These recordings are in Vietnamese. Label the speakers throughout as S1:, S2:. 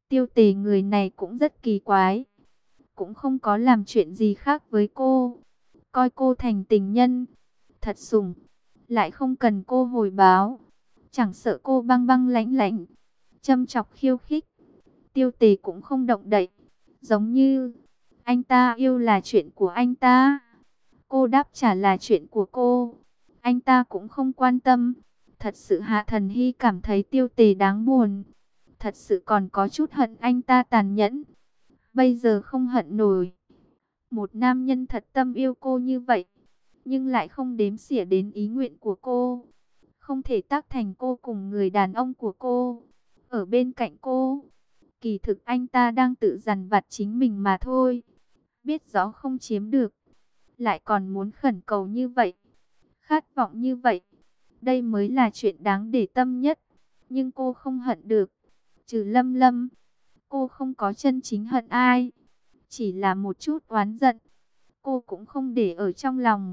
S1: Tiêu Tề người này cũng rất kỳ quái, cũng không có làm chuyện gì khác với cô, coi cô thành tình nhân, thật sủng, lại không cần cô hồi báo, chẳng sợ cô băng băng lãnh lãnh, châm chọc khiêu khích. Tiêu Tề cũng không động đậy, giống như anh ta yêu là chuyện của anh ta, cô đáp trả là chuyện của cô, anh ta cũng không quan tâm. Thật sự Hạ Thần Hy cảm thấy Tiêu Tề đáng buồn, thật sự còn có chút hận anh ta tàn nhẫn. Bây giờ không hận nổi, một nam nhân thật tâm yêu cô như vậy, nhưng lại không đếm xỉa đến ý nguyện của cô, không thể tác thành cô cùng người đàn ông của cô, ở bên cạnh cô. Kỳ thực anh ta đang tự dằn vặt chính mình mà thôi, biết rõ không chiếm được, lại còn muốn khẩn cầu như vậy, khát vọng như vậy. Đây mới là chuyện đáng để tâm nhất. Nhưng cô không hận được, trừ Lâm Lâm, cô không có chân chính hận ai, chỉ là một chút oán giận, cô cũng không để ở trong lòng.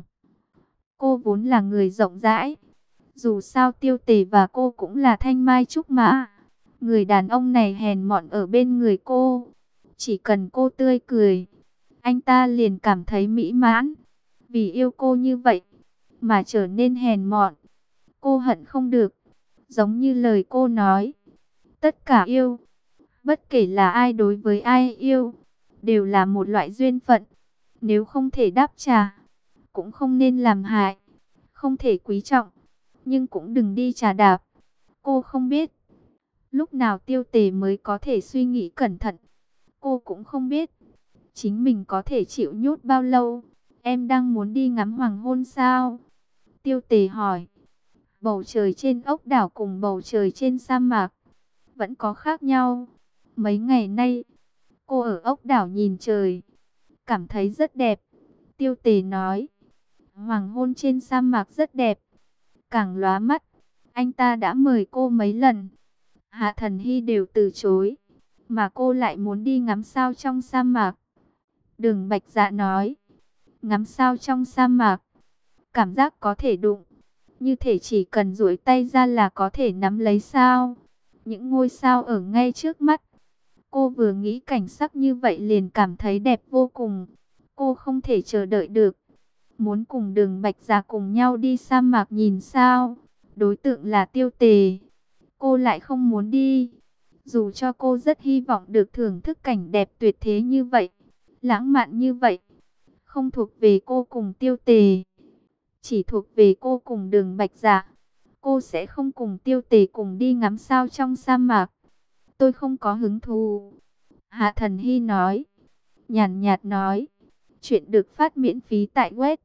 S1: Cô vốn là người rộng rãi, dù sao Tiêu Tề và cô cũng là thanh mai trúc mã. Người đàn ông này hèn mọn ở bên người cô, chỉ cần cô tươi cười, anh ta liền cảm thấy mỹ mãn. Vì yêu cô như vậy mà trở nên hèn mọn, cô hận không được. Giống như lời cô nói, tất cả yêu, bất kể là ai đối với ai yêu, đều là một loại duyên phận. Nếu không thể đáp trả, cũng không nên làm hại. Không thể quý trọng, nhưng cũng đừng đi chà đạp. Cô không biết lúc nào Tiêu Tề mới có thể suy nghĩ cẩn thận. Cô cũng không biết chính mình có thể chịu nhốt bao lâu. Em đang muốn đi ngắm hoàng hôn sao? Tiêu Tề hỏi. Bầu trời trên ốc đảo cùng bầu trời trên sa mạc vẫn có khác nhau. Mấy ngày nay, cô ở ốc đảo nhìn trời, cảm thấy rất đẹp. Tiêu Tề nói, hoàng hôn trên sa mạc rất đẹp, càng lóa mắt. Anh ta đã mời cô mấy lần, Hạ Thần Hy đều từ chối, mà cô lại muốn đi ngắm sao trong sa mạc. Đường Bạch Dạ nói, ngắm sao trong sa mạc, cảm giác có thể đụng, như thể chỉ cần duỗi tay ra là có thể nắm lấy sao. Những ngôi sao ở ngay trước mắt. Cô vừa nghĩ cảnh sắc như vậy liền cảm thấy đẹp vô cùng. Cô không thể chờ đợi được, muốn cùng Đường Bạch Dạ cùng nhau đi sa mạc nhìn sao. Đối tượng là Tiêu Tề, cô lại không muốn đi. Dù cho cô rất hy vọng được thưởng thức cảnh đẹp tuyệt thế như vậy, lãng mạn như vậy, không thuộc về cô cùng Tiêu Tề, chỉ thuộc về cô cùng Đường Bạch Dạ. Cô sẽ không cùng Tiêu Tề cùng đi ngắm sao trong sa mạc. Tôi không có hứng thú. Hạ Thần Hy nói, nhàn nhạt nói. Chuyện được phát miễn phí tại web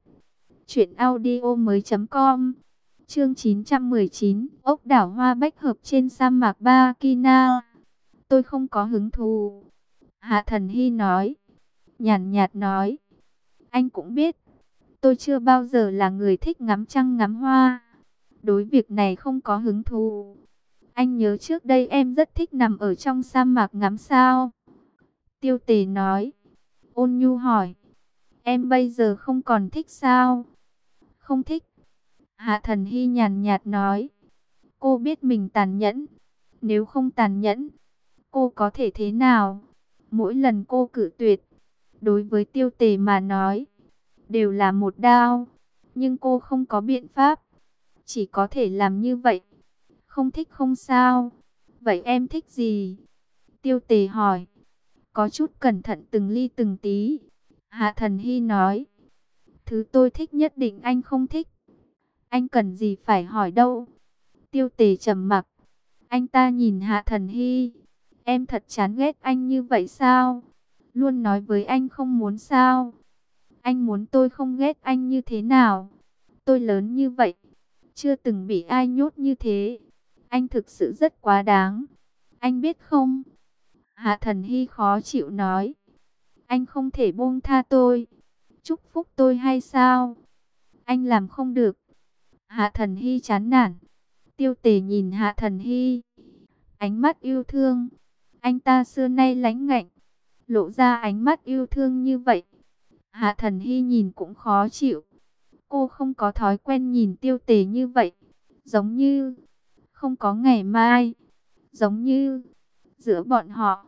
S1: truyệnaudiomoi.com. Chương 919, ốc đảo hoa bách hợp trên sa mạc Ba Kina. Tôi không có hứng thú. Hạ Thần Hy nói, nhàn nhạt nói. Anh cũng biết, tôi chưa bao giờ là người thích ngắm trăng ngắm hoa. Đối việc này không có hứng thú. Anh nhớ trước đây em rất thích nằm ở trong sa mạc ngắm sao. Tiêu Tề nói. Ôn nhu hỏi, em bây giờ không còn thích sao? Không thích. Hạ Thần Hy nhàn nhạt nói. Cô biết mình tàn nhẫn. Nếu không tàn nhẫn, cô có thể thế nào? Mỗi lần cô cự tuyệt, đối với Tiêu Tề mà nói, đều là một đao. Nhưng cô không có biện pháp, chỉ có thể làm như vậy. Không thích không sao. Vậy em thích gì? Tiêu Tề hỏi. Có chút cẩn thận từng ly từng tí. Hạ Thần Hy nói. Thứ tôi thích nhất định anh không thích. Anh cần gì phải hỏi đâu. Tiêu Tề trầm mặc. Anh ta nhìn Hạ Thần Hy. Em thật chán ghét anh như vậy sao? Luôn nói với anh không muốn sao? Anh muốn tôi không ghét anh như thế nào? Tôi lớn như vậy, chưa từng bị ai nhốt như thế. Anh thực sự rất quá đáng. Anh biết không? Hạ Thần Hy khó chịu nói. Anh không thể buông tha tôi, chúc phúc tôi hay sao? Anh làm không được. Hạ Thần Hy chán nản. Tiêu Tề nhìn Hạ Thần Hy, ánh mắt yêu thương. Anh ta xưa nay lãnh ngạnh, lộ ra ánh mắt yêu thương như vậy. Hạ Thần Hy nhìn cũng khó chịu. Cô không có thói quen nhìn Tiêu Tề như vậy, giống như không có ngày mai, giống như giữa bọn họ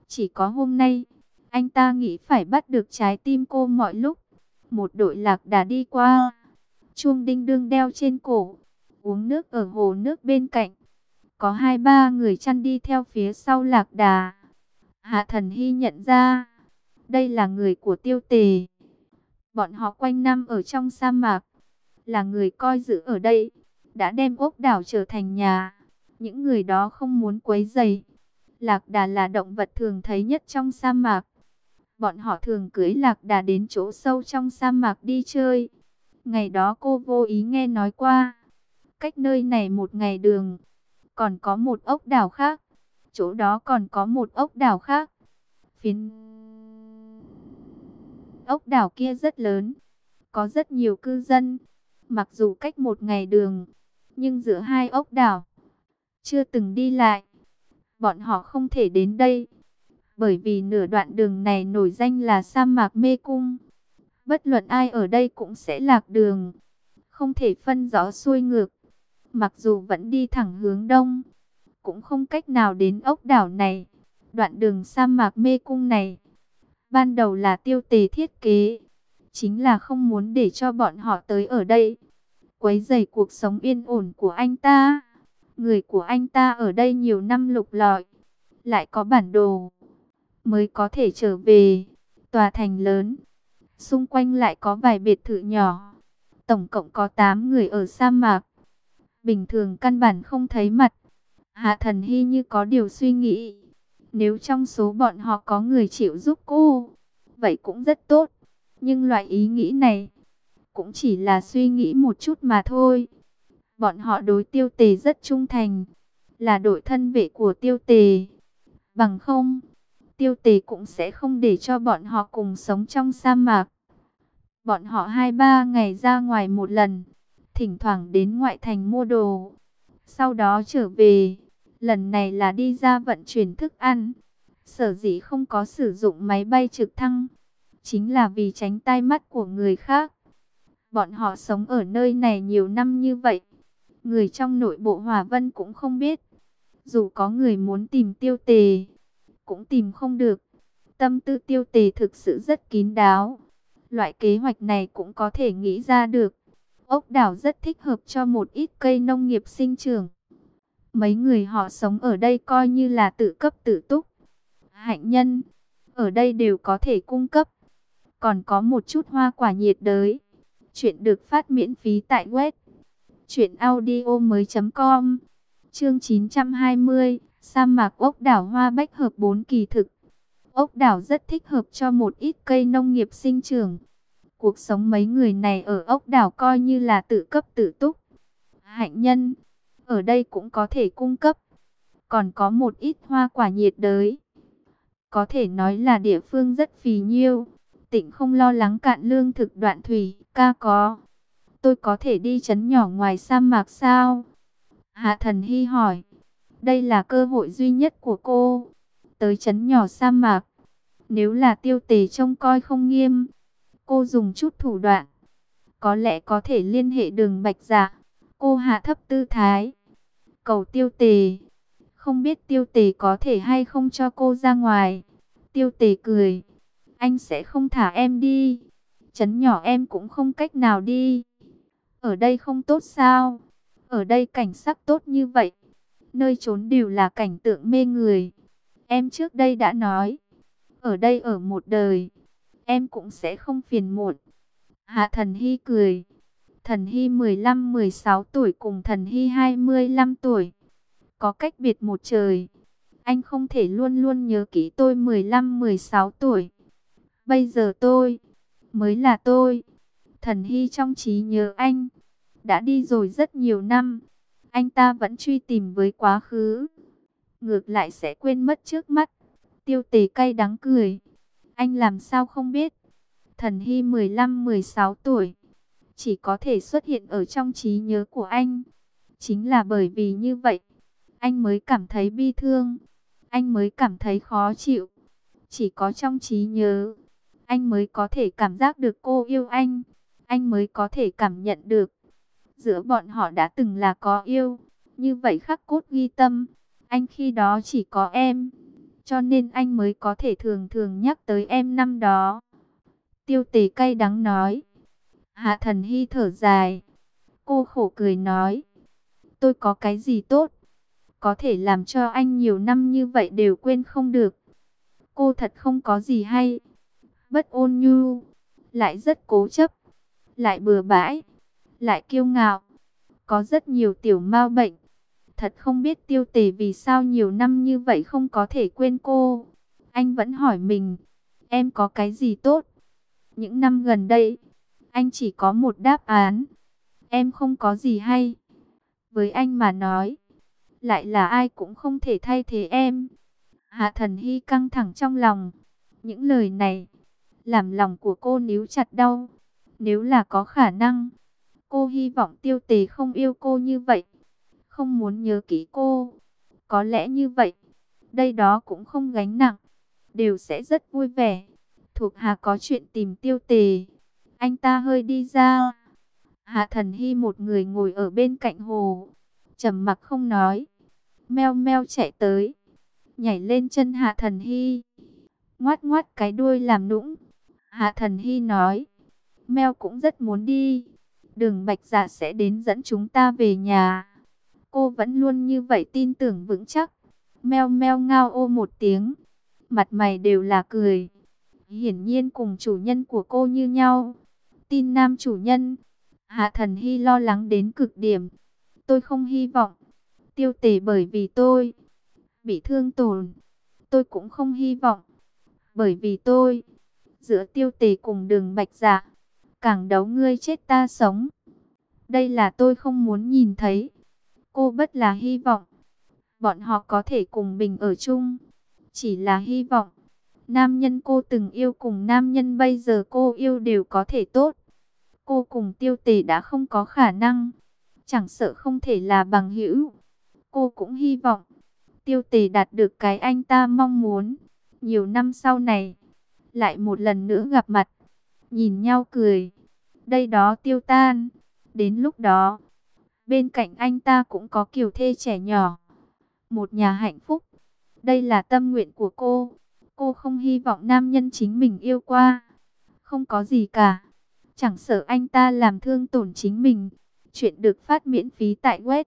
S1: Chỉ có hôm nay, anh ta nghĩ phải bắt được trái tim cô mọi lúc. Một đội lạc đà đi qua, chuông đinh đương đeo trên cổ, uống nước ở hồ nước bên cạnh. Có 2-3 người chăn đi theo phía sau lạc đà. Hạ Thần Hy nhận ra, đây là người của Tiêu Tề. Bọn họ quanh năm ở trong sa mạc, là người coi giữ ở đây, đã đem ốc đảo trở thành nhà. Những người đó không muốn quấy rầy. Lạc đà là động vật thường thấy nhất trong sa mạc. Bọn họ thường cưỡi lạc đà đến chỗ sâu trong sa mạc đi chơi. Ngày đó cô vô ý nghe nói qua, cách nơi này 1 ngày đường, còn có một ốc đảo khác. Chỗ đó còn có một ốc đảo khác. Phiến ốc đảo kia rất lớn, có rất nhiều cư dân. Mặc dù cách 1 ngày đường, nhưng giữa hai ốc đảo chưa từng đi lại. Bọn họ không thể đến đây, bởi vì nửa đoạn đường này nổi danh là sa mạc mê cung. Bất luận ai ở đây cũng sẽ lạc đường, không thể phân rõ xuôi ngược. Mặc dù vẫn đi thẳng hướng đông, cũng không cách nào đến ốc đảo này. Đoạn đường sa mạc mê cung này, ban đầu là Tiêu Tề thiết kế, chính là không muốn để cho bọn họ tới ở đây, quấy rầy cuộc sống yên ổn của anh ta. Người của anh ta ở đây nhiều năm lục lọi, lại có bản đồ, mới có thể trở về. Tòa thành lớn, xung quanh lại có vài biệt thự nhỏ. Tổng cộng có 8 người ở sa mạc, bình thường căn bản không thấy mặt. Hạ Thần Hy như có điều suy nghĩ. Nếu trong số bọn họ có người chịu giúp cô, vậy cũng rất tốt. Nhưng loại ý nghĩ này cũng chỉ là suy nghĩ một chút mà thôi. Bọn họ đối Tiêu Tề rất trung thành, là đội thân vệ của Tiêu Tề. Bằng không, Tiêu Tề cũng sẽ không để cho bọn họ cùng sống trong sa mạc. Bọn họ 2-3 ngày ra ngoài một lần, thỉnh thoảng đến ngoại thành mua đồ, sau đó trở về. Lần này là đi ra vận chuyển thức ăn. Sở dĩ không có sử dụng máy bay trực thăng, chính là vì tránh tai mắt của người khác. Bọn họ sống ở nơi này nhiều năm như vậy, người trong nội bộ Hỏa Vân cũng không biết. Dù có người muốn tìm Tiêu Tề, cũng tìm không được. Tâm tư Tiêu Tề thực sự rất kín đáo. Loại kế hoạch này cũng có thể nghĩ ra được. Ốc đảo rất thích hợp cho một ít cây nông nghiệp sinh trưởng. Mấy người họ sống ở đây coi như là tự cấp tự túc. Hạnh nhân ở đây đều có thể cung cấp. Còn có một chút hoa quả nhiệt đới. Chuyện được phát miễn phí tại web truyệnaudiomoi.com. Chương 920, sa mạc ốc đảo hoa bách hợp 4 kỳ thực. Ốc đảo rất thích hợp cho một ít cây nông nghiệp sinh trưởng. Cuộc sống mấy người này ở ốc đảo coi như là tự cấp tự túc. Hạnh nhân ở đây cũng có thể cung cấp. Còn có một ít hoa quả nhiệt đới. Có thể nói là địa phương rất phì nhiêu. Tịnh không lo lắng cạn lương thực đoạn thủy. Ca có. Tôi có thể đi trấn nhỏ ngoài sa mạc sao? Hạ Thần Hy hỏi. Đây là cơ hội duy nhất của cô. Tới trấn nhỏ sa mạc. Nếu là Tiêu Tề trông coi không nghiêm, cô dùng chút thủ đoạn, có lẽ có thể liên hệ Đường Bạch Dạ. Cô hạ thấp tư thái, cầu Tiêu Tề. Không biết Tiêu Tề có thể hay không cho cô ra ngoài. Tiêu Tề cười. Anh sẽ không thả em đi. Trấn nhỏ em cũng không cách nào đi. Ở đây không tốt sao? Ở đây cảnh sắc tốt như vậy, nơi trốn đều là cảnh tượng mê người. Em trước đây đã nói, ở đây ở một đời, em cũng sẽ không phiền muộn. Hạ Thần Hy cười. Thần Hy 15-16 tuổi cùng Thần Hy 25 tuổi, có cách biệt một trời. Anh không thể luôn luôn nhớ kỹ tôi 15-16 tuổi. Bây giờ tôi mới là tôi. Thần Hy trong trí nhớ anh đã đi rồi rất nhiều năm. Anh ta vẫn truy tìm với quá khứ, ngược lại sẽ quên mất trước mắt. Tiêu Tề cay đắng cười. Anh làm sao không biết? Thần Hy 15-16 tuổi, chỉ có thể xuất hiện ở trong trí nhớ của anh. Chính là bởi vì như vậy, anh mới cảm thấy bi thương. Anh mới cảm thấy khó chịu. Chỉ có trong trí nhớ, anh mới có thể cảm giác được cô yêu anh. Anh mới có thể cảm nhận được giữa bọn họ đã từng là có yêu. Như vậy khắc cốt ghi tâm. Anh khi đó chỉ có em. cho nên anh mới có thể thường thường nhắc tới em năm đó. Tiêu Tề cay đắng nói. Hạ Thần Hy thở dài. Cô khổ cười nói. Tôi có cái gì tốt, có thể làm cho anh nhiều năm như vậy đều quên không được. Cô thật không có gì hay. Bất ôn nhu, lại rất cố chấp, lại bừa bãi, lại kiêu ngạo. Có rất nhiều tiểu ma bệnh. Thật không biết Tiêu Tề vì sao nhiều năm như vậy không có thể quên cô. Anh vẫn hỏi mình, em có cái gì tốt? Những năm gần đây, anh chỉ có một đáp án. Em không có gì hay. Với anh mà nói, lại là ai cũng không thể thay thế em. Hạ Thần Hy căng thẳng trong lòng. Những lời này làm lòng của cô níu chặt đau. Nếu là có khả năng, cô hy vọng Tiêu Tề không yêu cô như vậy, không muốn nhớ kỹ cô. Có lẽ như vậy, đây đó cũng không gánh nặng, đều sẽ rất vui vẻ. Thuộc hạ có chuyện tìm Tiêu Tề. Anh ta hơi đi ra. Hạ Thần Hy một người ngồi ở bên cạnh hồ, trầm mặc không nói. Meo meo chạy tới, nhảy lên chân Hạ Thần Hy, ngoát ngoát cái đuôi làm nũng. Hạ Thần Hy nói, Meo cũng rất muốn đi. Đường Bạch Dạ sẽ đến dẫn chúng ta về nhà. Cô vẫn luôn như vậy tin tưởng vững chắc. Meo meo ngao ô một tiếng, mặt mày đều là cười. Hiển nhiên cùng chủ nhân của cô như nhau. Tin nam chủ nhân. Hạ Thần Hy lo lắng đến cực điểm. Tôi không hy vọng Tiêu Tề bởi vì tôi bị thương tổn. Tôi cũng không hy vọng bởi vì tôi giữa Tiêu Tề cùng Đường Bạch Dạ càng đấu ngươi chết ta sống. Đây là tôi không muốn nhìn thấy. Cô bất là hy vọng bọn họ có thể cùng bình ở chung. Chỉ là hy vọng nam nhân cô từng yêu cùng nam nhân bây giờ cô yêu đều có thể tốt. Cô cùng Tiêu Tề đã không có khả năng, chẳng sợ không thể là bằng hữu. Cô cũng hy vọng Tiêu Tề đạt được cái anh ta mong muốn. Nhiều năm sau này, lại một lần nữa gặp mặt, nhìn nhau cười. Đây đó tiêu tan. Đến lúc đó, bên cạnh anh ta cũng có kiều thê trẻ nhỏ. Một nhà hạnh phúc. Đây là tâm nguyện của cô. Cô không hy vọng nam nhân chính mình yêu qua. Không có gì cả. Chẳng sợ anh ta làm thương tổn chính mình. Chuyện được phát miễn phí tại web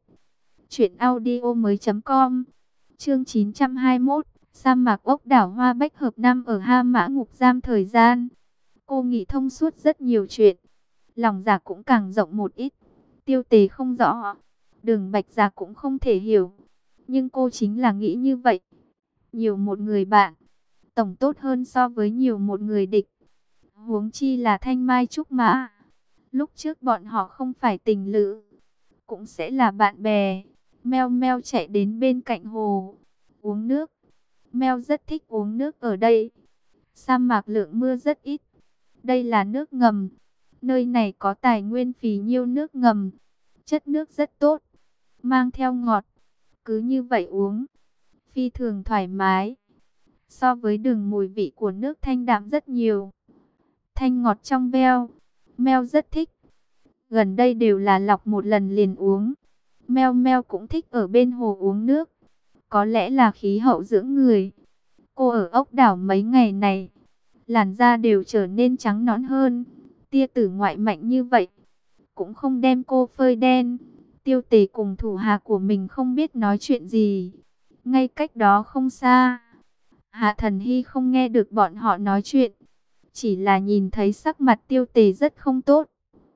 S1: truyệnaudiomoi.com. Chương 921, sa mạc ốc đảo Hoa Bách Hợp Năm ở Ha Mã ngục giam thời gian. Cô nghĩ thông suốt rất nhiều chuyện, lòng dạ cũng càng rộng một ít. Tiêu Tề không rõ, Đường Bạch Dạ cũng không thể hiểu, nhưng cô chính là nghĩ như vậy. Nhiều một người bạn, tổng tốt hơn so với nhiều một người địch. Huống chi là thanh mai trúc mã. Lúc trước bọn họ không phải tình lữ, cũng sẽ là bạn bè. Meo meo chạy đến bên cạnh hồ, uống nước. Meo rất thích uống nước ở đây. Sa mạc lượng mưa rất ít. Đây là nước ngầm. Nơi này có tài nguyên phì nhiêu nước ngầm. Chất nước rất tốt, mang theo ngọt. Cứ như vậy uống, phi thường thoải mái. So với đường mùi vị của nước thanh đạm rất nhiều. Thanh ngọt trong veo. Meo rất thích. Gần đây đều là lọc một lần liền uống. Meo meo cũng thích ở bên hồ uống nước. Có lẽ là khí hậu dưỡng người. Cô ở ốc đảo mấy ngày này, làn da đều trở nên trắng nõn hơn. Tia tử ngoại mạnh như vậy, cũng không đem cô phơi đen. Tiêu Tề cùng thủ hạ của mình không biết nói chuyện gì. Ngay cách đó không xa, Hạ Thần Hy không nghe được bọn họ nói chuyện, chỉ là nhìn thấy sắc mặt Tiêu Tề rất không tốt.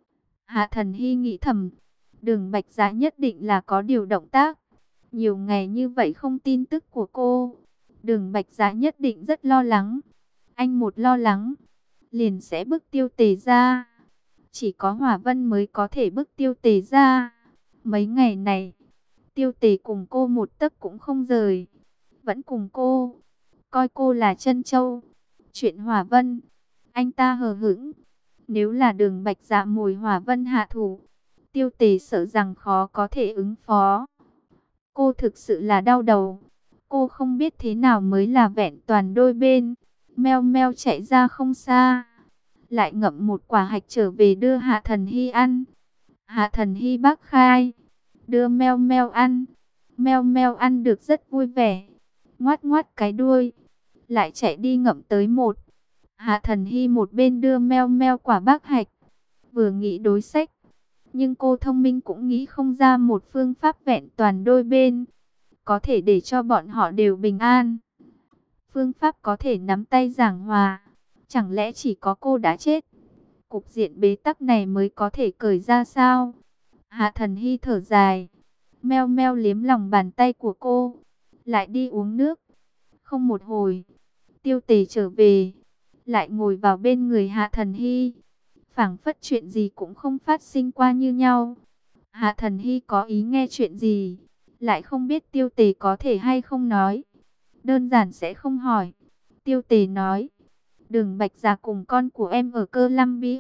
S1: Hạ Thần Hy nghĩ thầm, Đường Bạch Dạ nhất định là có điều động tác. Nhiều ngày như vậy không tin tức của cô, Đường Bạch Dạ nhất định rất lo lắng. Anh một lo lắng, liền sẽ bức Tiêu Tề ra. Chỉ có Hỏa Vân mới có thể bức Tiêu Tề ra. Mấy ngày này, Tiêu Tề cùng cô một tấc cũng không rời, vẫn cùng cô, coi cô là trân châu. Chuyện Hỏa Vân, anh ta hờ hững. Nếu là Đường Bạch Dạ mồi Hỏa Vân hạ thủ, Tiêu Tề sợ rằng khó có thể ứng phó. Cô thực sự là đau đầu. Cô không biết thế nào mới là vẹn toàn đôi bên. Meo meo chạy ra không xa, lại ngậm một quả hạch trở về đưa Hạ Thần Hy ăn. Hạ Thần Hy bác khai, đưa meo meo ăn. Meo meo ăn được rất vui vẻ. ngoát ngoát cái đuôi, lại chạy đi ngậm tới một. Hạ Thần Hy một bên đưa meo meo quả bác hạch, vừa nghĩ đối sách. Nhưng cô thông minh cũng nghĩ không ra một phương pháp vẹn toàn đôi bên, có thể để cho bọn họ đều bình an. Phương pháp có thể nắm tay giảng hòa, chẳng lẽ chỉ có cô đã chết, cục diện bế tắc này mới có thể cởi ra sao? Hạ Thần Hy thở dài, meo meo liếm lòng bàn tay của cô, lại đi uống nước. Không một hồi, Tiêu Tề trở về, lại ngồi vào bên người Hạ Thần Hy, phảng phất chuyện gì cũng không phát sinh qua như nhau. Hạ Thần Hy có ý nghe chuyện gì, lại không biết Tiêu Tề có thể hay không nói, đơn giản sẽ không hỏi. Tiêu Tề nói, Đường Bạch Dạ cùng con của em ở Columbia.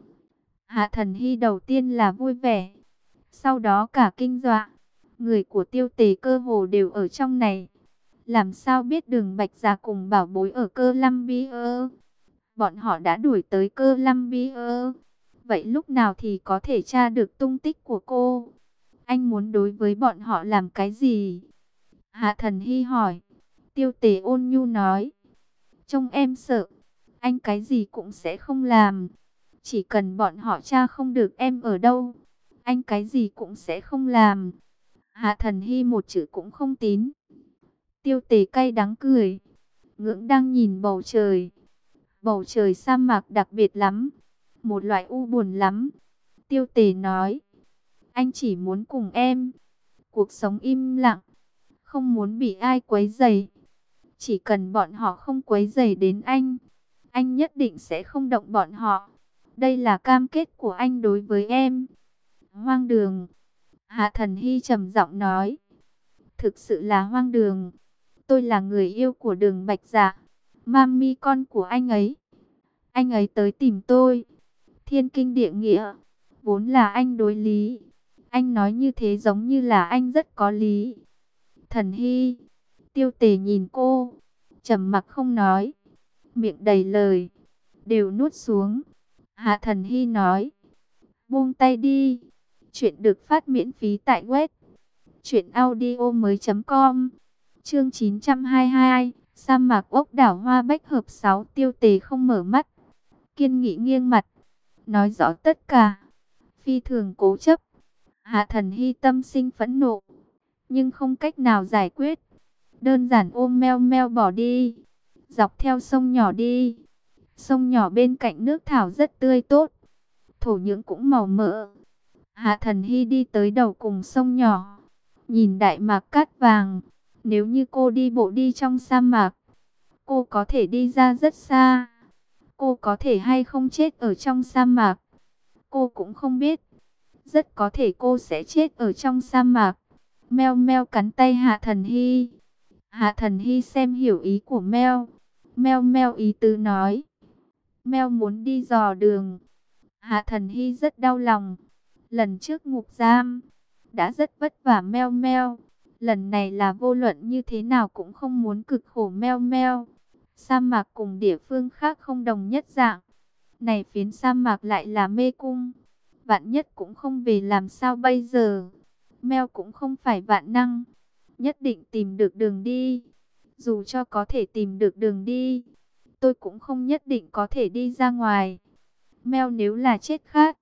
S1: Hạ Thần Hy đầu tiên là vui vẻ, sau đó cả kinh dọa. Người của Tiêu Tề cơ hồ đều ở trong này, làm sao biết Đường Bạch Dạ cùng bảo bối ở Columbia? Bọn họ đã đuổi tới Columbia, vậy lúc nào thì có thể tra được tung tích của cô? Anh muốn đối với bọn họ làm cái gì? Hạ Thần Hy hỏi. Tiêu Tề ôn nhu nói, trông em sợ, anh cái gì cũng sẽ không làm. Chỉ cần bọn họ tra không được em ở đâu, anh cái gì cũng sẽ không làm. Hạ Thần Hy một chữ cũng không tín. Tiêu Tề cay đắng cười, ngưỡng đang nhìn bầu trời. Bầu trời sa mạc đặc biệt lắm, một loại u buồn lắm. Tiêu Tề nói, anh chỉ muốn cùng em, cuộc sống im lặng, không muốn bị ai quấy rầy. Chỉ cần bọn họ không quấy rầy đến anh nhất định sẽ không động bọn họ. Đây là cam kết của anh đối với em. Hoang đường. Hạ Thần Hy trầm giọng nói, thực sự là hoang đường. Tôi là người yêu của Đường Bạch Dạ, mami con của anh ấy. Anh ấy tới tìm tôi, thiên kinh địa nghĩa, vốn là anh đối lý. Anh nói như thế giống như là anh rất có lý. Thần Hy. Tiêu Tề nhìn cô, trầm mặc không nói, miệng đầy lời, đều nuốt xuống. Hạ Thần Hy nói, buông tay đi. Chuyện được phát miễn phí tại web truyệnaudiomoi.com. Chương 922, sa mạc ốc đảo hoa bách hợp 6. Tiêu Tề không mở mắt, kiên nghị nghiêng mặt, nói rõ tất cả, phi thường cố chấp. Hạ Thần Hy tâm sinh phẫn nộ, nhưng không cách nào giải quyết, đơn giản ôm meo meo bỏ đi, dọc theo sông nhỏ đi. Sông nhỏ bên cạnh nước thảo rất tươi tốt, thổ nhưỡng cũng màu mỡ. Hạ Thần Hy đi tới đầu cùng sông nhỏ, nhìn đại mạc cát vàng. Nếu như cô đi bộ đi trong sa mạc, cô có thể đi ra rất xa. Cô có thể hay không chết ở trong sa mạc, cô cũng không biết. Rất có thể cô sẽ chết ở trong sa mạc. Meo meo cắn tay Hạ Thần Hy. Hạ Thần Hy xem hiểu ý của meo. Meo meo ý tứ nói, meo muốn đi dò đường. Hạ Thần Hy rất đau lòng. Lần trước ngục giam đã rất vất vả meo meo, lần này là vô luận như thế nào cũng không muốn cực khổ meo meo. Sa mạc cùng địa phương khác không đồng nhất dạng, này phiến sa mạc lại là mê cung, vạn nhất cũng không về làm sao bây giờ? Meo cũng không phải vạn năng, nhất định tìm được đường đi. Dù cho có thể tìm được đường đi, tôi cũng không nhất định có thể đi ra ngoài. Meo nếu là chết khát,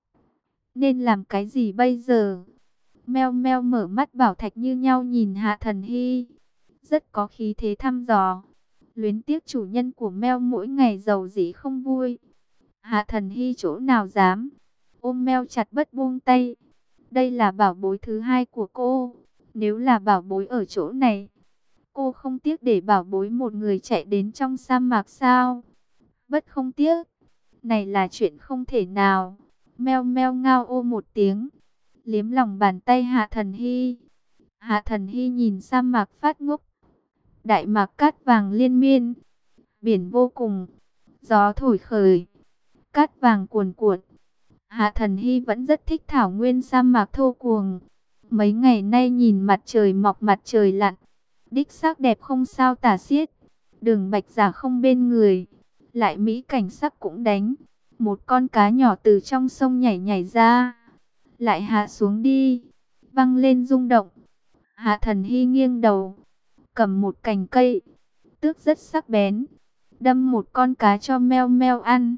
S1: nên làm cái gì bây giờ? Meo meo mở mắt bảo thạch như nhau nhìn Hạ Thần Hy, rất có khí thế thăm dò. Luyến tiếc chủ nhân của meo mỗi ngày giàu dĩ không vui. Hạ Thần Hy chỗ nào dám, ôm meo chặt bất buông tay. Đây là bảo bối thứ hai của cô. Nếu là bảo bối ở chỗ này, cô không tiếc để bảo bối một người chạy đến trong sa mạc sao? Bất không tiếc. Này là chuyện không thể nào. Meo meo ngao ô một tiếng, liếm lòng bàn tay Hạ Thần Hy. Hạ Thần Hy nhìn sa mạc phát ngốc. Đại mạc cát vàng liên miên, biển vô cùng, gió thổi khởi, cát vàng cuồn cuộn. Hạ Thần Hy vẫn rất thích thảo nguyên sa mạc thô cuồng. Mấy ngày nay nhìn mặt trời mọc mặt trời lặn, đích xác đẹp không sao tả xiết. Đường Bạch Dạ không bên người, lại mỹ cảnh sắc cũng đánh. Một con cá nhỏ từ trong sông nhảy nhảy ra, lại hạ xuống đi, văng lên rung động. Hạ Thần Hy nghiêng đầu, cầm một cành cây, tước rất sắc bén, đâm một con cá cho meo meo ăn.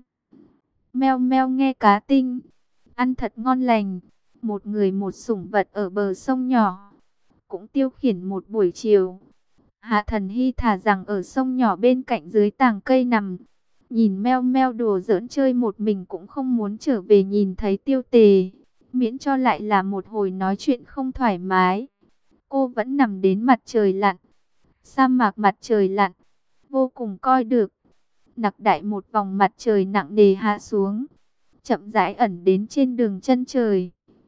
S1: Meo meo nghe cá tinh, ăn thật ngon lành. Một người một sủng vật ở bờ sông nhỏ, cũng tiêu khiển một buổi chiều. Hạ Thần Hy thả rằng ở sông nhỏ bên cạnh dưới tàng cây nằm, nhìn meo meo đùa giỡn chơi một mình, cũng không muốn trở về nhìn thấy Tiêu Tề, miễn cho lại là một hồi nói chuyện không thoải mái. Cô vẫn nằm đến mặt trời lặn. Sa mạc mặt trời lặn, vô cùng coi được. Nặc đại một vòng mặt trời nặng nề hạ xuống, chậm rãi ẩn đến trên đường chân trời.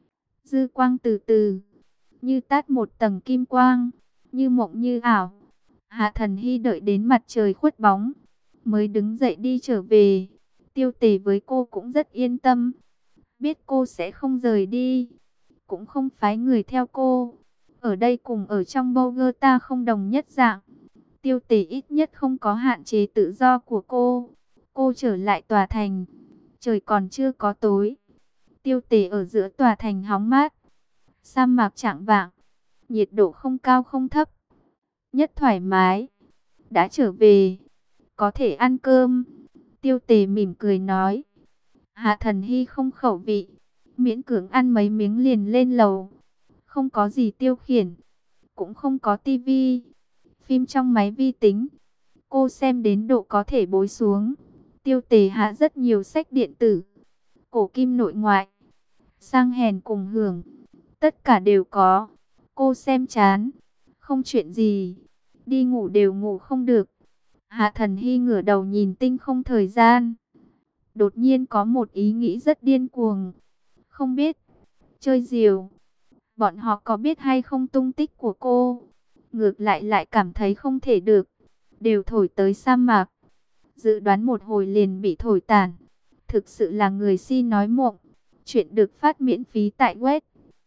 S1: Dư quang từ từ, như tát một tầng kim quang, như mộng như ảo. Hạ Thần Hy đợi đến mặt trời khuất bóng, mới đứng dậy đi trở về. Tiêu Tề với cô cũng rất yên tâm, biết cô sẽ không rời đi, cũng không phái người theo cô. Ở đây cùng ở trong Bogota không đồng nhất dạng. Tiêu Tề ít nhất không có hạn chế tự do của cô. Cô trở lại tòa thành, trời còn chưa có tối. Tiêu Tề ở giữa tòa thành hóng mát. Sa mạc chạng vạng, nhiệt độ không cao không thấp, nhất thoải mái. Đã trở về, có thể ăn cơm. Tiêu Tề mỉm cười nói. Hạ Thần Hy không khẩu vị, miễn cưỡng ăn mấy miếng liền lên lầu. Không có gì tiêu khiển, cũng không có tivi, phim trong máy vi tính. Cô xem đến độ có thể bối xuống. Tiêu Tề hạ rất nhiều sách điện tử, cổ kim nội ngoại, sang hèn cùng hưởng, tất cả đều có. Cô xem chán, không chuyện gì, đi ngủ đều ngủ không được. Hạ Thần Hy ngửa đầu nhìn tinh không thời gian. Đột nhiên có một ý nghĩ rất điên cuồng. Không biết, chơi diều, bọn họ có biết hay không tung tích của cô? Ngược lại cảm thấy không thể được. Đều thổi tới sa mạc, dự đoán một hồi liền bị thổi tàn. Thực sự là người si nói mộng. Chuyện được phát miễn phí tại web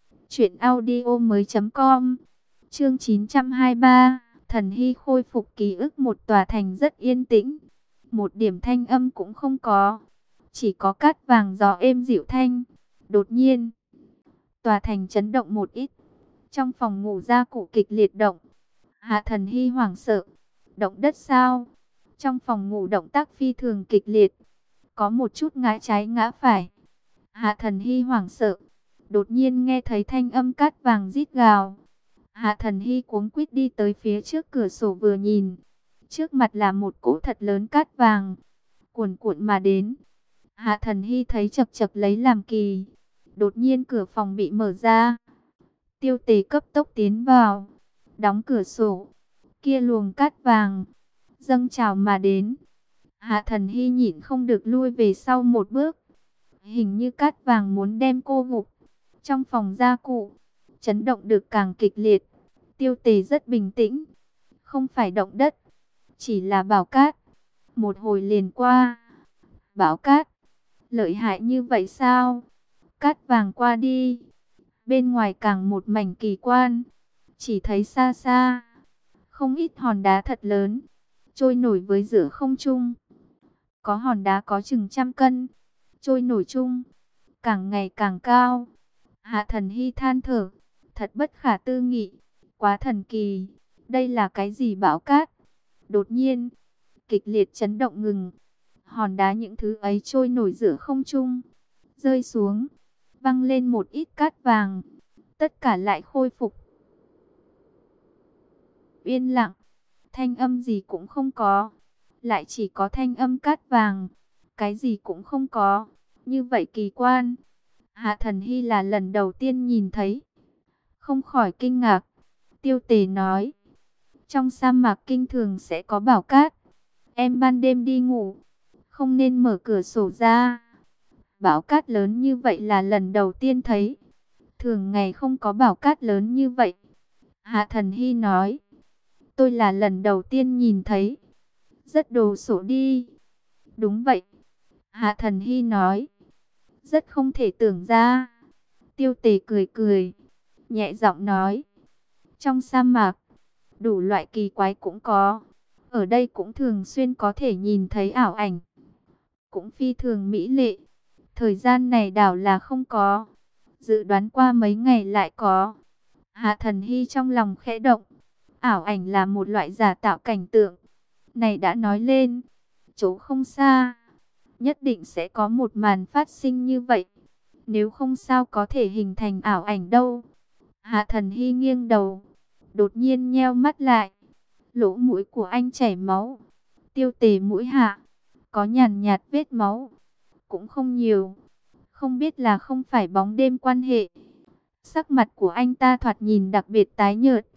S1: truyệnaudiomoi.com. Chương 923, Thần Hy khôi phục ký ức. Một tòa thành rất yên tĩnh, một điểm thanh âm cũng không có, chỉ có cát vàng gió êm dịu thanh. Đột nhiên, tòa thành chấn động một ít. Trong phòng ngủ gia cụ kịch liệt động. Hạ Thần Hy hoảng sợ. Động đất sao? Trong phòng ngủ động tác phi thường kịch liệt, có một chút ngã trái ngã phải. Hạ Thần Hy hoảng sợ, đột nhiên nghe thấy thanh âm cát vàng rít gào. Hạ Thần Hy cuống quýt đi tới phía trước cửa sổ vừa nhìn. Trước mặt là một cỗ thật lớn cát vàng, cuồn cuộn mà đến. Hạ Thần Hy thấy chật chật lấy làm kỳ. Đột nhiên cửa phòng bị mở ra. Tiêu Tề cấp tốc tiến vào, đóng cửa sổ. Kia luồng cát vàng dâng trào mà đến. Hạ Thần Hy nhịn không được lui về sau một bước. Hình như cát vàng muốn đem cô gục. Trong phòng gia cụ, chấn động được càng kịch liệt. Tiêu Tề rất bình tĩnh. Không phải động đất, chỉ là bão cát. Một hồi liền qua. Bão cát, lợi hại như vậy sao? Cát vàng qua đi, bên ngoài càng một mảnh kỳ quan. Chỉ thấy xa xa, không ít hòn đá thật lớn, trôi nổi với giữa không trung. Có hòn đá có chừng 100 cân, trôi nổi chung, càng ngày càng cao. Hạ Thần Hy than thở, thật bất khả tư nghị, quá thần kỳ. Đây là cái gì bão cát? Đột nhiên, kịch liệt chấn động ngừng. Hòn đá những thứ ấy trôi nổi giữa không trung, rơi xuống, văng lên một ít cát vàng. Tất cả lại khôi phục yên lặng, thanh âm gì cũng không có, lại chỉ có thanh âm cát vàng, cái gì cũng không có, như vậy kỳ quan. Hạ Thần Hy là lần đầu tiên nhìn thấy, không khỏi kinh ngạc. Tiêu Tề nói, trong sa mạc kinh thường sẽ có bão cát, em ban đêm đi ngủ, không nên mở cửa sổ ra. Bão cát lớn như vậy là lần đầu tiên thấy, thường ngày không có bão cát lớn như vậy. Hạ Thần Hy nói, tôi là lần đầu tiên nhìn thấy. Rất đồ sộ đi. Đúng vậy, Hạ Thần Hy nói, rất không thể tưởng ra. Tiêu Tề cười cười, nhẹ giọng nói, trong sa mạc, đủ loại kỳ quái cũng có. Ở đây cũng thường xuyên có thể nhìn thấy ảo ảnh, cũng phi thường mỹ lệ. Thời gian này đảo là không có, dự đoán qua mấy ngày lại có. Hạ Thần Hy trong lòng khẽ động. ảo ảnh là một loại giả tạo cảnh tượng. Này đã nói lên, chỗ không xa, nhất định sẽ có một màn phát sinh như vậy. Nếu không sao có thể hình thành ảo ảnh đâu. Hạ Thần Hy nghiêng đầu, đột nhiên nheo mắt lại. Lỗ mũi của anh chảy máu. Tiêu Tề mũi hạ, có nhàn nhạt vết máu, cũng không nhiều. Không biết là không phải bóng đêm quan hệ. Sắc mặt của anh ta thoạt nhìn đặc biệt tái nhợt,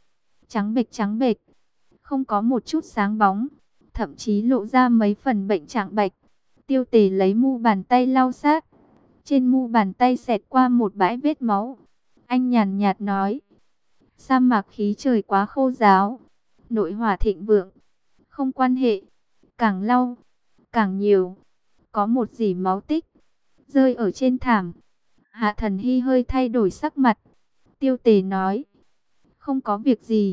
S1: trắng bệch, không có một chút sáng bóng, thậm chí lộ ra mấy phần bệnh trạng bạch. Tiêu Tề lấy mu bàn tay lau sát, trên mu bàn tay xẹt qua một bãi vết máu. Anh nhàn nhạt nói, sa mạc khí trời quá khô ráo, nội hỏa thịnh vượng, không quan hệ, càng lau, càng nhiều. Có một dỉ máu tích, rơi ở trên thảm. Hạ Thần Hy hơi thay đổi sắc mặt. Tiêu Tề nói, không có việc gì,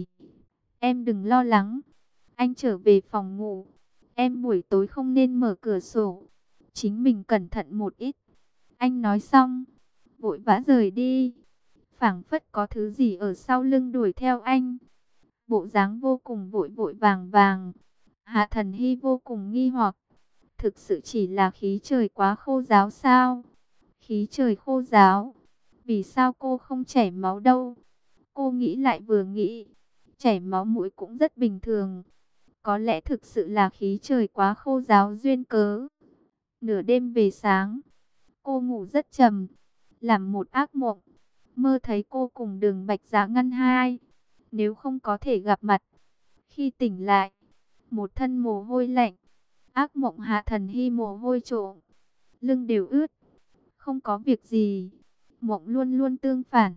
S1: em đừng lo lắng. Anh trở về phòng ngủ, em buổi tối không nên mở cửa sổ, chính mình cẩn thận một ít. Anh nói xong, vội vã rời đi, phảng phất có thứ gì ở sau lưng đuổi theo anh. Bộ dáng vô cùng vội vội vàng vàng. Hạ Thần Hy vô cùng nghi hoặc, thực sự chỉ là khí trời quá khô ráo sao? Khí trời khô ráo, vì sao cô không chảy máu đâu? Cô nghĩ lại vừa nghĩ, chảy máu mũi cũng rất bình thường. Có lẽ thực sự là khí trời quá khô ráo duyên cớ. Nửa đêm về sáng, cô ngủ rất trầm, làm một ác mộng, mơ thấy cô cùng Đường Bạch Dạ ngăn hai, nếu không có thể gặp mặt. Khi tỉnh lại, một thân mồ hôi lạnh, ác mộng Hạ Thần Hy mồ hôi trộm, lưng đều ướt. Không có việc gì, mộng luôn luôn tương phản,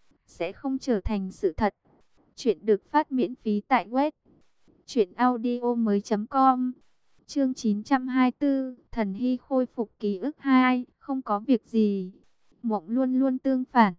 S1: sẽ không trở thành sự thật. Chuyện được phát miễn phí tại web truyệnaudiomoi.com. Chương 924, Thần Hy khôi phục ký ức 2, không có việc gì. Mộng luôn luôn tương phản,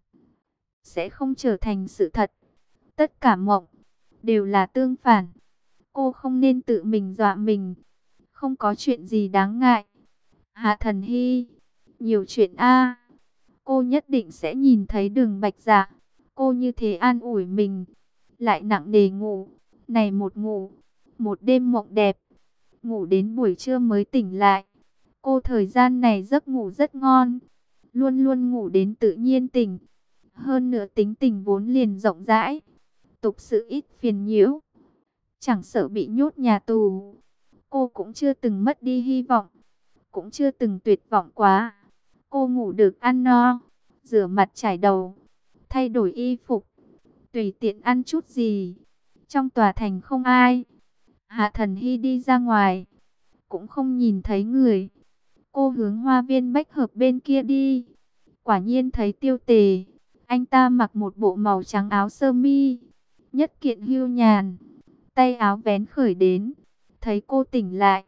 S1: sẽ không trở thành sự thật. Tất cả mộng đều là tương phản. Cô không nên tự mình dọa mình. Không có chuyện gì đáng ngại. Hạ Thần Hy, nhiều chuyện a. Cô nhất định sẽ nhìn thấy Đường Bạch Dạ. Cô như thế an ủi mình, lại nặng nề ngủ. Này một ngủ, một đêm mộng đẹp, ngủ đến buổi trưa mới tỉnh lại. Cô thời gian này giấc ngủ rất ngon, luôn luôn ngủ đến tự nhiên tỉnh. Hơn nữa tính tình vốn liền rộng rãi, tục sự ít phiền nhiễu, chẳng sợ bị nhốt nhà tù. Cô cũng chưa từng mất đi hy vọng, cũng chưa từng tuyệt vọng quá. Cô ngủ được ăn no, rửa mặt chải đầu, thay đổi y phục, tùy tiện ăn chút gì. Trong tòa thành không ai. Hạ Thần Hy đi ra ngoài, cũng không nhìn thấy người. Cô hướng hoa viên bách hợp bên kia đi. Quả nhiên thấy Tiêu Tề. Anh ta mặc một bộ màu trắng áo sơ mi, nhất kiện hưu nhàn, tay áo vén khởi đến. Thấy cô tỉnh lại,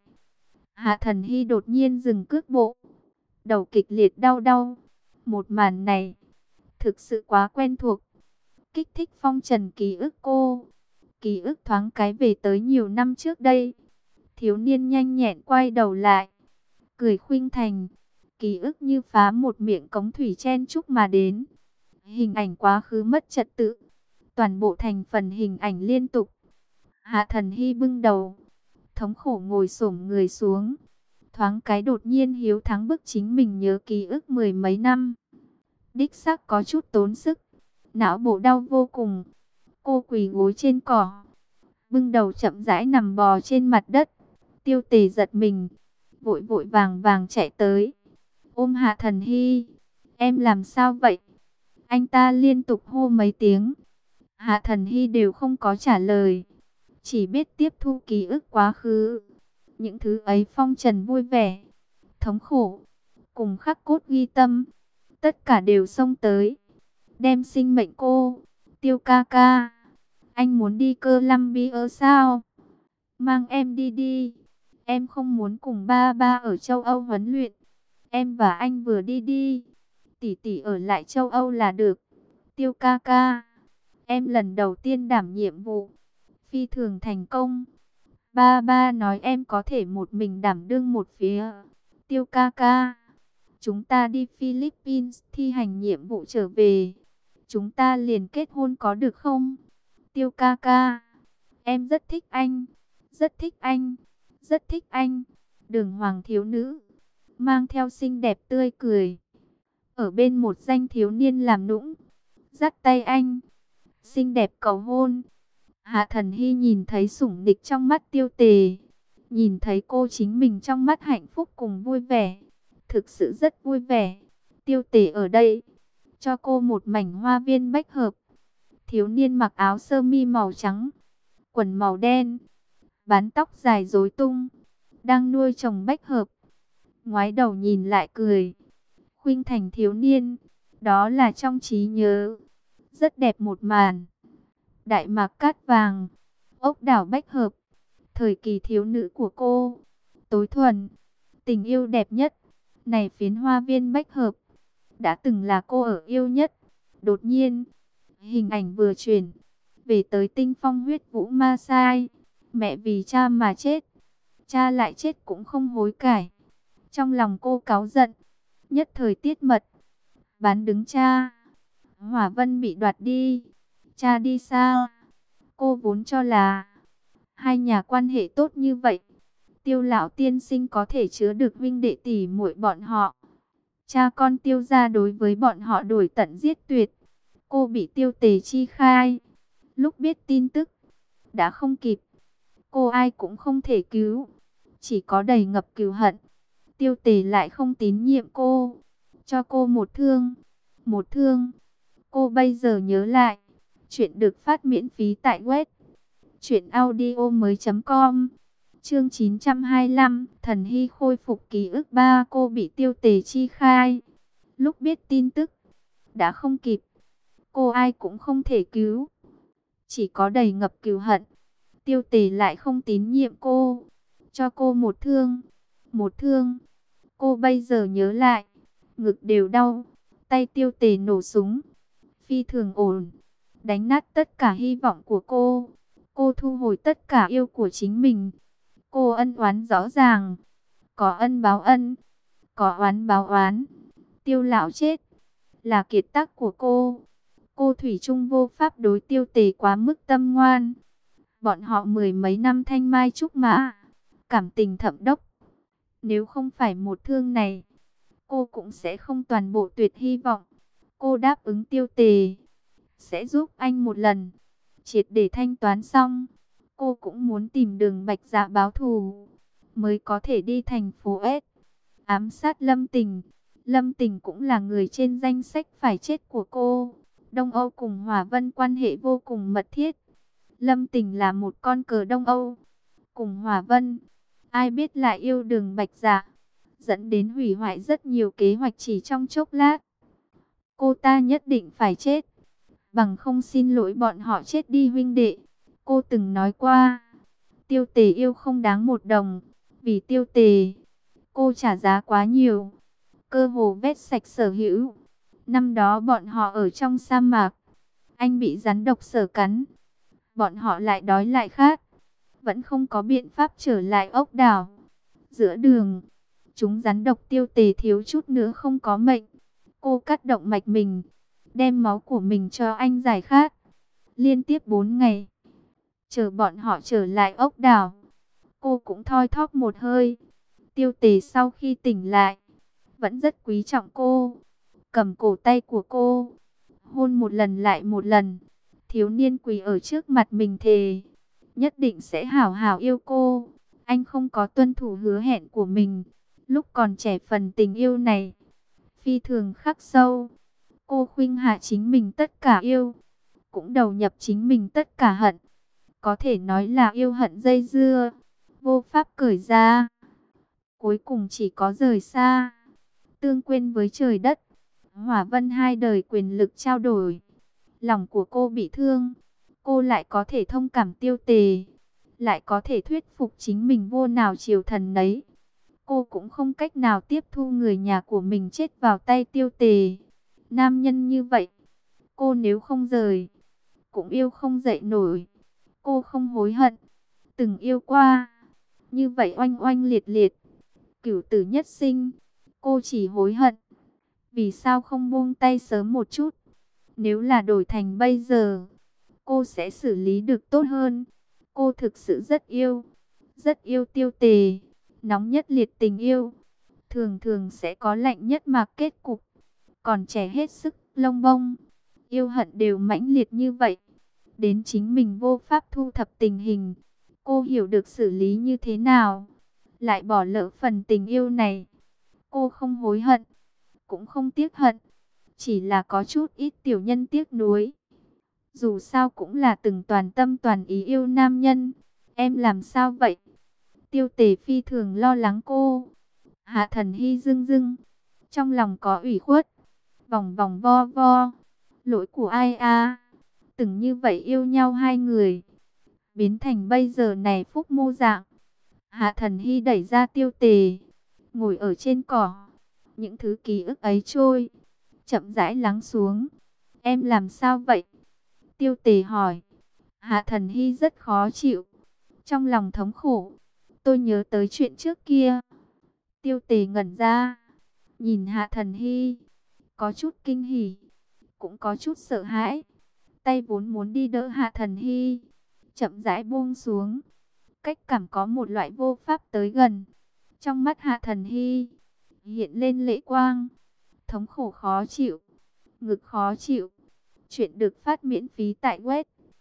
S1: Hạ Thần Hy đột nhiên dừng cước bộ, đầu kịch liệt đau đau. Một màn này thực sự quá quen thuộc, kích thích phong trần ký ức cô. Ký ức thoáng cái về tới nhiều năm trước đây. Thiếu niên nhanh nhẹn quay đầu lại, cười khuynh thành. Ký ức như phá một miệng cống thủy chen chúc mà đến. Hình ảnh quá khứ mất trật tự, toàn bộ thành phần hình ảnh liên tục. Hạ Thần Hy bưng đầu, thống khổ ngồi xổm người xuống. Thoáng cái đột nhiên hiếu thắng bức chính mình nhớ ký ức mười mấy năm. Đích xác có chút tốn sức, não bộ đau vô cùng. Cô quỳ gối trên cỏ, bưng đầu chậm rãi nằm bò trên mặt đất. Tiêu Tề giật mình, vội vội vàng vàng chạy tới, ôm Hạ Thần Hy. Em làm sao vậy? Anh ta liên tục hô mấy tiếng. Hạ Thần Hy đều không có trả lời, chỉ biết tiếp thu ký ức quá khứ. Những thứ ấy phong trần vui vẻ, thống khổ, cùng khắc cốt ghi tâm, tất cả đều xông tới, đem sinh mệnh cô. Tiêu ca ca, anh muốn đi Colombia sao? Mang em đi đi. Em không muốn cùng ba ba ở châu Âu huấn luyện. Em và anh vừa đi đi. Tỷ tỷ ở lại châu Âu là được. Tiêu ca ca, em lần đầu tiên đảm nhiệm vụ, phi thường thành công. Ba ba nói em có thể một mình đảm đương một phía. Tiêu ca ca, chúng ta đi Philippines thi hành nhiệm vụ trở về, chúng ta liền kết hôn có được không? Tiêu ca ca, Em rất thích anh, rất thích anh, rất thích anh. Đường Hoàng thiếu nữ, mang theo xinh đẹp tươi cười. Ở bên một danh thiếu niên làm nũng, dắt tay anh, xinh đẹp cầu hôn. Hạ Thần Hy nhìn thấy sủng địch trong mắt Tiêu Tề, nhìn thấy cô chính mình trong mắt hạnh phúc cùng vui vẻ. Thực sự rất vui vẻ. Tiêu Tề ở đây, cho cô một mảnh hoa viên bách hợp. Thiếu niên mặc áo sơ mi màu trắng, quần màu đen, bán tóc dài rối tung, đang nuôi trồng bách hợp. Ngoái đầu nhìn lại cười. Khuynh thành thiếu niên, đó là trong trí nhớ. Rất đẹp một màn. Đại mạc cát vàng, ốc đảo bách hợp. Thời kỳ thiếu nữ của cô, tối thuần, tình yêu đẹp nhất. Này phiến hoa viên bách hợp, đã từng là cô ở yêu nhất. Đột nhiên, hình ảnh vừa chuyển, về tới tinh phong huyết vũ ma sai. Mẹ vì cha mà chết, cha lại chết cũng không hối cải. Trong lòng cô cáu giận, nhất thời tiết mật, bán đứng cha. Hỏa Vân bị đoạt đi, cha đi xa. Cô vốn cho là hai nhà quan hệ tốt như vậy, Tiêu lão tiên sinh có thể chứa được huynh đệ tỷ muội bọn họ. Cha con Tiêu gia đối với bọn họ đuổi tận giết tuyệt. Cô bị Tiêu Tề chi khai. Lúc biết tin tức, đã không kịp. Cô ai cũng không thể cứu, chỉ có đầy ngập cừu hận. Tiêu Tề lại không tín nhiệm cô, cho cô một thương. Một thương. Cô bây giờ nhớ lại, chuyện được phát miễn phí tại web truyệnaudiomoi.com. Chương 925, Thần Hy khôi phục ký ức. Ba, cô bị Tiêu Tề chi khai. Lúc biết tin tức, đã không kịp. Cô ai cũng không thể cứu, chỉ có đầy ngập cừu hận. Tiêu Tề lại không tín nhiệm cô, cho cô một thương. Một thương. Cô bây giờ nhớ lại, ngực đều đau. Tay Tiêu Tề nổ súng, phi thường ổn, đánh nát tất cả hy vọng của cô. Cô thu hồi tất cả yêu của chính mình. Cô ân oán rõ ràng, có ân báo ân, có oán báo oán. Tiêu lão chết, là kiệt tác của cô. Cô thủy chung vô pháp đối Tiêu Tề quá mức tâm ngoan. Bọn họ mười mấy năm thanh mai trúc mã, cảm tình thẫm đốc. Nếu không phải một thương này, cô cũng sẽ không toàn bộ tuyệt hy vọng. Cô đáp ứng Tiêu Tề, sẽ giúp anh một lần, triệt để thanh toán xong. Cô cũng muốn tìm Đường Bạch Dạ báo thù, mới có thể đi thành phố S, ám sát Lâm Tình. Lâm Tình cũng là người trên danh sách phải chết của cô. Đông Âu cùng Hỏa Vân quan hệ vô cùng mật thiết. Lâm Tình là một con cờ Đông Âu, cùng Hỏa Vân, ai biết lại yêu Đường Bạch Dạ, dẫn đến hủy hoại rất nhiều kế hoạch chỉ trong chốc lát. Cô ta nhất định phải chết, bằng không xin lỗi bọn họ chết đi huynh đệ. Cô từng nói qua, Tiêu Tề yêu không đáng một đồng. Vì Tiêu Tề, cô trả giá quá nhiều, cơ hồ vét sạch sở hữu. Năm đó bọn họ ở trong sa mạc, anh bị rắn độc sở cắn, bọn họ lại đói lại khát, vẫn không có biện pháp trở lại ốc đảo. Giữa đường, chúng rắn độc, Tiêu Tề thiếu chút nữa không có mệnh. Cô cắt động mạch mình, đem máu của mình cho anh giải khát. Liên tiếp 4 ngày, chờ bọn họ trở lại ốc đảo, cô cũng thoi thóp một hơi. Tiêu Tề sau khi tỉnh lại, vẫn rất quý trọng cô, cầm cổ tay của cô, hôn một lần lại một lần. Thiếu niên quỳ ở trước mặt mình thề, nhất định sẽ hảo hảo yêu cô. Anh không có tuân thủ hứa hẹn của mình. Lúc còn trẻ, phần tình yêu này phi thường khắc sâu. Cô khuynh hạ chính mình tất cả yêu, cũng đầu nhập chính mình tất cả hận. Có thể nói là yêu hận dây dưa, vô pháp cởi ra. Cuối cùng chỉ có rời xa, tương quên với trời đất. Hỏa Vân hai đời quyền lực trao đổi, lòng của cô bị thương, cô lại có thể thông cảm Tiêu Tề, lại có thể thuyết phục chính mình vô nào chiều thần nấy. Cô cũng không cách nào tiếp thu người nhà của mình chết vào tay Tiêu Tề. Nam nhân như vậy, cô nếu không rời, cũng yêu không dậy nổi. Cô không hối hận, từng yêu qua, như vậy oanh oanh liệt liệt, cửu tử nhất sinh. Cô chỉ hối hận, vì sao không buông tay sớm một chút. Nếu là đổi thành bây giờ, cô sẽ xử lý được tốt hơn. Cô thực sự rất yêu Tiêu Tề, nóng nhất liệt tình yêu, thường thường sẽ có lạnh nhất mà kết cục còn trẻ hết sức lông bông. Yêu hận đều mãnh liệt như vậy, đến chính mình vô pháp thu thập tình hình. Cô hiểu được xử lý như thế nào, lại bỏ lỡ phần tình yêu này. Cô không hối hận, cũng không tiếc hận, chỉ là có chút ít tiểu nhân tiếc nuối. Dù sao cũng là từng toàn tâm toàn ý yêu nam nhân. Em làm sao vậy? Tiêu Tề phi thường lo lắng cô. Hạ Thần Hy rưng rưng, trong lòng có ủy khuất, vòng vòng vo vo. Lỗi của ai a? Từng như vậy yêu nhau hai người, biến thành bây giờ này phúc mô dạng. Hạ Thần Hy đẩy ra Tiêu Tề, ngồi ở trên cỏ. Những thứ ký ức ấy trôi, chậm rãi lắng xuống. Em làm sao vậy? Tiêu Tề hỏi. Hạ Thần Hy rất khó chịu, trong lòng thống khổ. Tôi nhớ tới chuyện trước kia. Tiêu Tề ngẩn ra, nhìn Hạ Thần Hy, có chút kinh hỉ, cũng có chút sợ hãi. Tay vốn muốn đi đỡ Hạ Thần Hy, chậm rãi buông xuống. Cách cảm có một loại vô pháp tới gần. Trong mắt Hạ Thần Hy hiện lên lệ quang, thống khổ khó chịu, ngực khó chịu. Chuyện được phát miễn phí tại web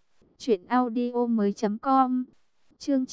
S1: truyệnaudiomoi.com. Chương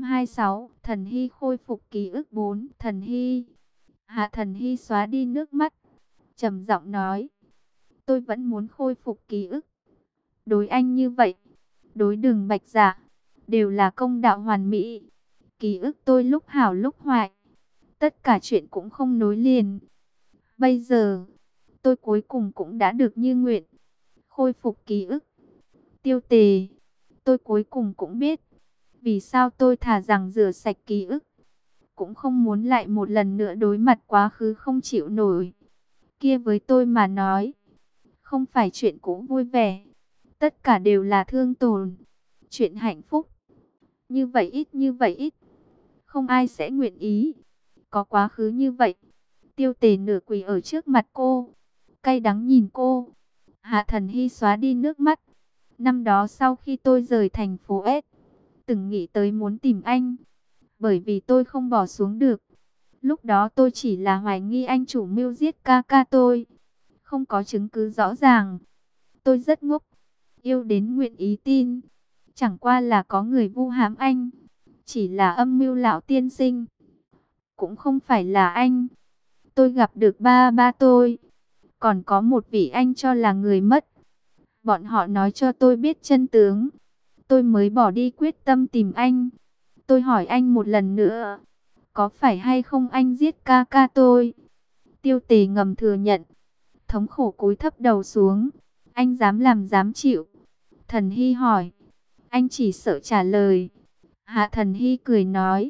S1: 926, Thần Hy khôi phục ký ức 4. Thần Hy. Hạ Thần Hy xóa đi nước mắt, trầm giọng nói: tôi vẫn muốn khôi phục ký ức. Đối anh như vậy, đối Đường Bạch Dạ, đều là công đạo hoàn mỹ. Ký ức tôi lúc hảo lúc hoại, tất cả chuyện cũng không nối liền. Bây giờ, tôi cuối cùng cũng đã được như nguyện, khôi phục ký ức. Tiêu Tề, tôi cuối cùng cũng biết vì sao tôi thà rằng rửa sạch ký ức, cũng không muốn lại một lần nữa đối mặt quá khứ không chịu nổi. Kia với tôi mà nói, không phải chuyện cũ vui vẻ, tất cả đều là thương tổn, chuyện hạnh phúc. Như vậy ít, không ai sẽ nguyện ý. Có quá khứ như vậy. Tiêu Tề nửa quỳ ở trước mặt cô, cay đắng nhìn cô. Hạ Thần Hy xóa đi nước mắt. Năm đó sau khi tôi rời thành phố S, từng nghĩ tới muốn tìm anh, bởi vì tôi không bỏ xuống được. Lúc đó tôi chỉ là hoài nghi anh chủ mưu giết ca ca tôi, không có chứng cứ rõ ràng. Tôi rất ngốc, yêu đến nguyện ý tin. Chẳng qua là có người vu hãm anh, chỉ là âm mưu lão tiên sinh, cũng không phải là anh. Tôi gặp được ba ba tôi, còn có một vị anh cho là người mất. Bọn họ nói cho tôi biết chân tướng, tôi mới bỏ đi quyết tâm tìm anh. Tôi hỏi anh một lần nữa, có phải hay không anh giết ca ca tôi? Tiêu Tề ngầm thừa nhận, thống khổ cúi thấp đầu xuống. Anh dám làm dám chịu. Thần Hy hỏi, anh chỉ sợ trả lời. Hạ Thần Hy cười nói,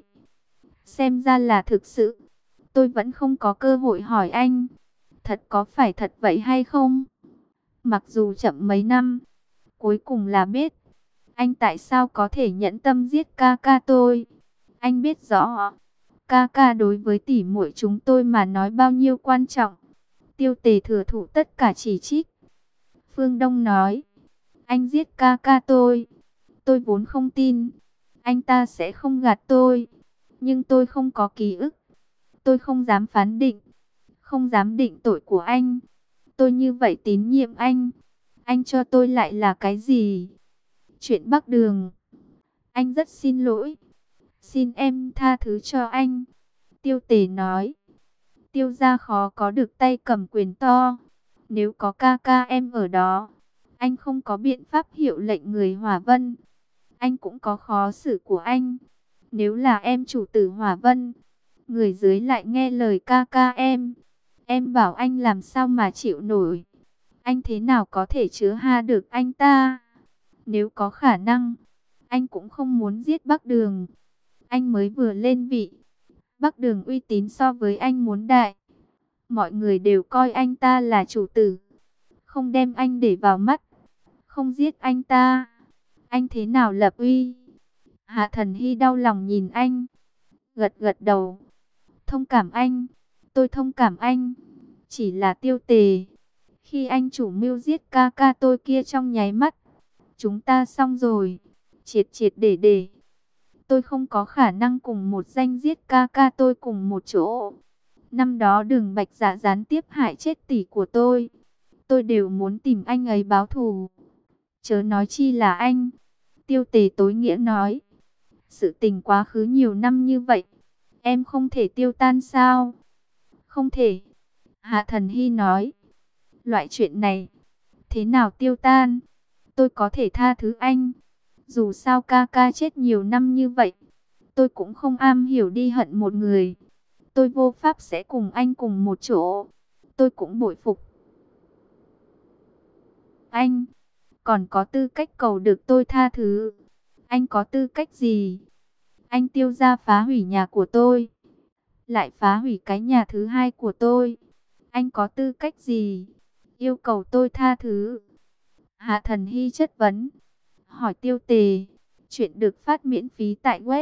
S1: xem ra là thực sự. Tôi vẫn không có cơ hội hỏi anh, thật có phải thật vậy hay không? Mặc dù chậm mấy năm, cuối cùng là biết anh tại sao có thể nhẫn tâm giết ca ca tôi. Anh biết rõ ca ca đối với tỷ muội chúng tôi mà nói bao nhiêu quan trọng. Tiêu Tề thừa thụ tất cả chỉ trích. Phương Đông nói, anh giết ca ca tôi vốn không tin anh ta sẽ không gạt tôi, nhưng tôi không có ký ức, tôi không dám phán định, không dám định tội của anh. Tôi như vậy tín nhiệm anh cho tôi lại là cái gì? Chuyện Bắc Đường. Anh rất xin lỗi, xin em tha thứ cho anh. Tiêu Tề nói, Tiêu gia khó có được tay cầm quyền to. Nếu có ca ca em ở đó, anh không có biện pháp hiệu lệnh người Hỏa Vân. Anh cũng có khó xử của anh. Nếu là em chủ tử Hỏa Vân, người dưới lại nghe lời ca ca em bảo anh làm sao mà chịu nổi. Anh thế nào có thể chứa ha được anh ta? Nếu có khả năng, anh cũng không muốn giết Bắc Đường. Anh mới vừa lên vị, Bắc Đường uy tín so với anh muốn đại. Mọi người đều coi anh ta là chủ tử, không đem anh để vào mắt, không giết anh ta, anh thế nào lập uy? Hạ Thần Hy đau lòng nhìn anh, gật gật đầu. Thông cảm anh, tôi thông cảm anh. Chỉ là Tiêu Tề, khi anh chủ mưu giết ca ca tôi kia trong nháy mắt, chúng ta xong rồi. triệt triệt để để. Tôi không có khả năng cùng một danh giết ca ca tôi cùng một chỗ. Năm đó Đường Bạch Dạ gián tiếp hại chết tỷ của tôi đều muốn tìm anh ấy báo thù. Chớ nói chi là anh. Tiêu Tề tối nghĩa nói. Sự tình quá khứ nhiều năm như vậy, em không thể tiêu tan sao? Không thể. Hạ Thần Hy nói. Loại chuyện này, thế nào tiêu tan? Tôi có thể tha thứ anh. Dù sao ca ca chết nhiều năm như vậy, tôi cũng không am hiểu đi hận một người. Tôi vô pháp sẽ cùng anh cùng một chỗ. Tôi cũng bội phục anh. Còn có tư cách cầu được tôi tha thứ. Anh có tư cách gì? Anh Tiêu gia phá hủy nhà của tôi, lại phá hủy cái nhà thứ hai của tôi. Anh có tư cách gì yêu cầu tôi tha thứ? Hạ Thần Hy chất vấn. Hỏi Tiêu Tề. Chuyện được phát miễn phí tại web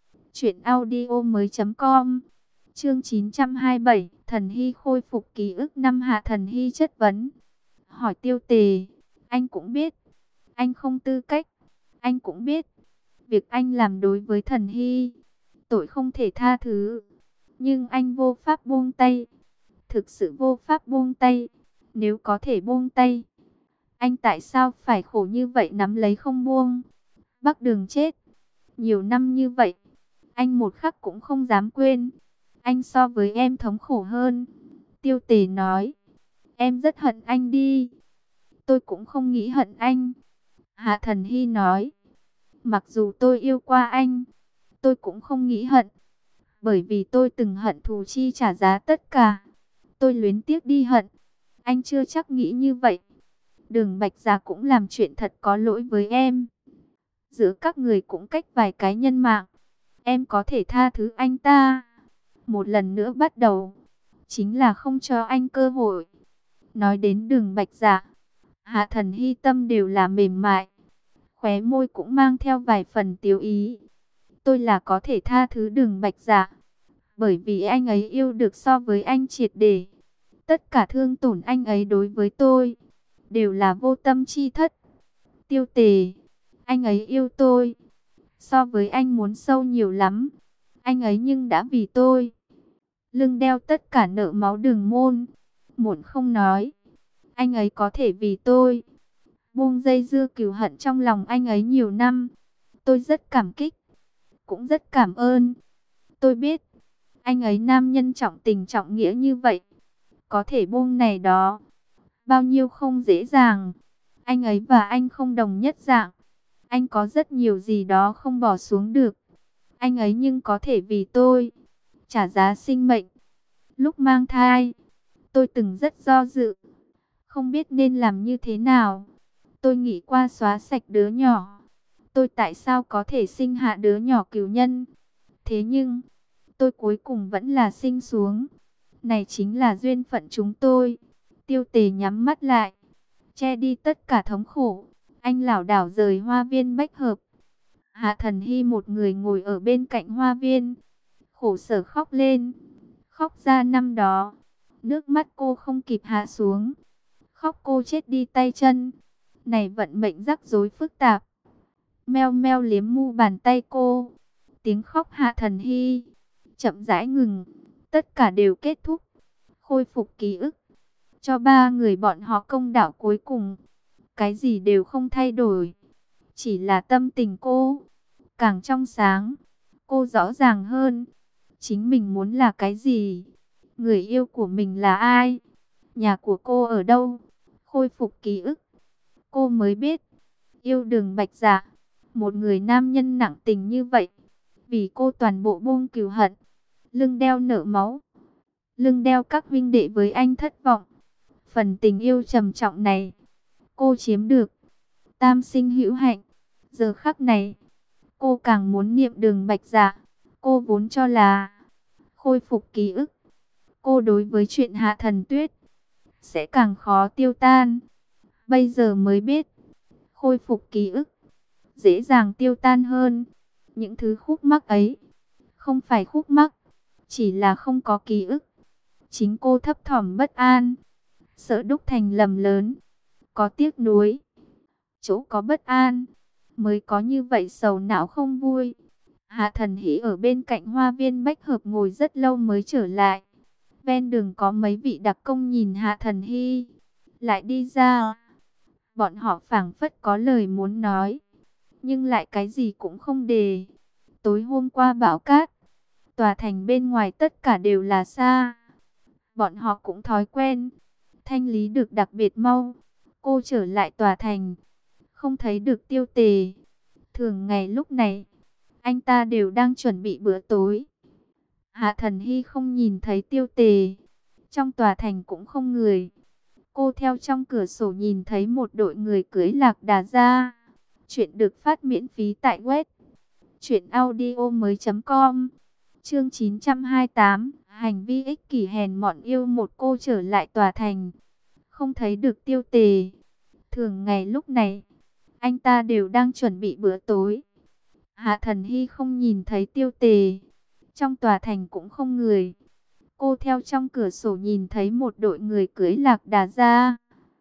S1: truyệnaudiomoi.com. Chương 927, Thần Hy khôi phục ký ức năm. Hạ Thần Hy chất vấn. Hỏi Tiêu Tề. Anh cũng biết anh không tư cách. Anh cũng biết việc anh làm đối với Thần Hy, tội không thể tha thứ. Nhưng anh vô pháp buông tay. Thực sự vô pháp buông tay. Nếu có thể buông tay, anh tại sao phải khổ như vậy nắm lấy không buông? Bắc Đường chết nhiều năm như vậy, anh một khắc cũng không dám quên. Anh so với em thống khổ hơn. Tiêu Tề nói. Em rất hận anh đi. Tôi cũng không nghĩ hận anh. Hạ Thần Hy nói. Mặc dù tôi yêu qua anh, tôi cũng không nghĩ hận. Bởi vì tôi từng hận thù chi trả giá tất cả. Tôi luyến tiếc đi hận. Anh chưa chắc nghĩ như vậy. Đường Bạch Dạ cũng làm chuyện thật có lỗi với em. Giữa các người cũng cách vài cái nhân mạng. Em có thể tha thứ anh ta. Một lần nữa bắt đầu, chính là không cho anh cơ hội. Nói đến Đường Bạch Dạ, Hạ Thần Hy tâm đều là mềm mại. Khóe môi cũng mang theo vài phần tiếu ý. Tôi là có thể tha thứ Đường Bạch Dạ, bởi vì anh ấy yêu được so với anh triệt để. Tất cả thương tổn anh ấy đối với tôi đều là vô tâm chi thất. Tiêu Tề, anh ấy yêu tôi so với anh muốn sâu nhiều lắm. Anh ấy nhưng đã vì tôi lưng đeo tất cả nợ máu Đường môn. Muộn không nói, anh ấy có thể vì tôi buông dây dưa cừu hận trong lòng anh ấy nhiều năm. Tôi rất cảm kích, cũng rất cảm ơn. Tôi biết anh ấy nam nhân trọng tình trọng nghĩa như vậy, có thể buông này đó bao nhiêu không dễ dàng. Anh ấy và anh không đồng nhất dạng. Anh có rất nhiều gì đó không bỏ xuống được. Anh ấy nhưng có thể vì tôi trả giá sinh mệnh. Lúc mang thai, tôi từng rất do dự, không biết nên làm như thế nào. Tôi nghĩ qua xóa sạch đứa nhỏ. Tôi tại sao có thể sinh hạ đứa nhỏ cừu nhân? Thế nhưng, tôi cuối cùng vẫn là sinh xuống. Này chính là duyên phận chúng tôi. Tiêu Tề nhắm mắt lại, che đi tất cả thống khổ. Anh lảo đảo rời hoa viên bách hợp. Hạ Thần Hy một người ngồi ở bên cạnh hoa viên, khổ sở khóc lên. Khóc ra năm đó, nước mắt cô không kịp hạ xuống. Khóc cô chết đi tay chân. Này vận mệnh rắc rối phức tạp. Meo meo liếm mu bàn tay cô. Tiếng khóc Hạ Thần Hy chậm rãi ngừng. Tất cả đều kết thúc. Khôi phục ký ức. Cho ba người bọn họ công đạo cuối cùng. Cái gì đều không thay đổi. Chỉ là tâm tình cô càng trong sáng. Cô rõ ràng hơn chính mình muốn là cái gì. Người yêu của mình là ai? Nhà của cô ở đâu? Khôi phục ký ức, cô mới biết yêu Đường Bạch Dạ, một người nam nhân nặng tình như vậy, vì cô toàn bộ buông cừu hận, lưng đeo nợ máu, lưng đeo các huynh đệ với anh thất vọng. Phần tình yêu trầm trọng này, cô chiếm được. Tam sinh hữu hạnh. Giờ khắc này, cô càng muốn niệm Đường Bạch Dạ. Cô vốn cho là khôi phục ký ức, cô đối với chuyện Hạ Thần Tuyết sẽ càng khó tiêu tan. Bây giờ mới biết, khôi phục ký ức dễ dàng tiêu tan hơn. Những thứ khúc mắc ấy không phải khúc mắc, chỉ là không có ký ức. Chính cô thấp thỏm bất an, sợ đúc thành lầm lớn, có tiếc nuối. Chỗ có bất an, mới có như vậy sầu não không vui. Hạ Thần Hỷ ở bên cạnh hoa viên bách hợp ngồi rất lâu mới trở lại. Ven đường có mấy vị đặc công nhìn Hạ Thần Hy lại đi ra. Bọn họ phảng phất có lời muốn nói, nhưng lại cái gì cũng không đề. Tối hôm qua bão cát, tòa thành bên ngoài tất cả đều là sa. Bọn họ cũng thói quen, thanh lý được đặc biệt mau. Cô trở lại tòa thành, không thấy được Tiêu Tề. Thường ngày lúc này, anh ta đều đang chuẩn bị bữa tối. Hạ Thần Hy không nhìn thấy Tiêu Tề, trong tòa thành cũng không người. Cô theo trong cửa sổ nhìn thấy một đội người cưỡi lạc đà ra. Chuyện được phát miễn phí tại web truyệnaudiomoi.com. Chương 928, hành vi ích kỷ hèn mọn yêu một. Cô trở lại tòa thành, không thấy được Tiêu Tề. Thường ngày lúc này, anh ta đều đang chuẩn bị bữa tối. Hạ Thần Hy không nhìn thấy Tiêu Tề, trong tòa thành cũng không người. Cô theo trong cửa sổ nhìn thấy một đội người cưỡi lạc đà ra.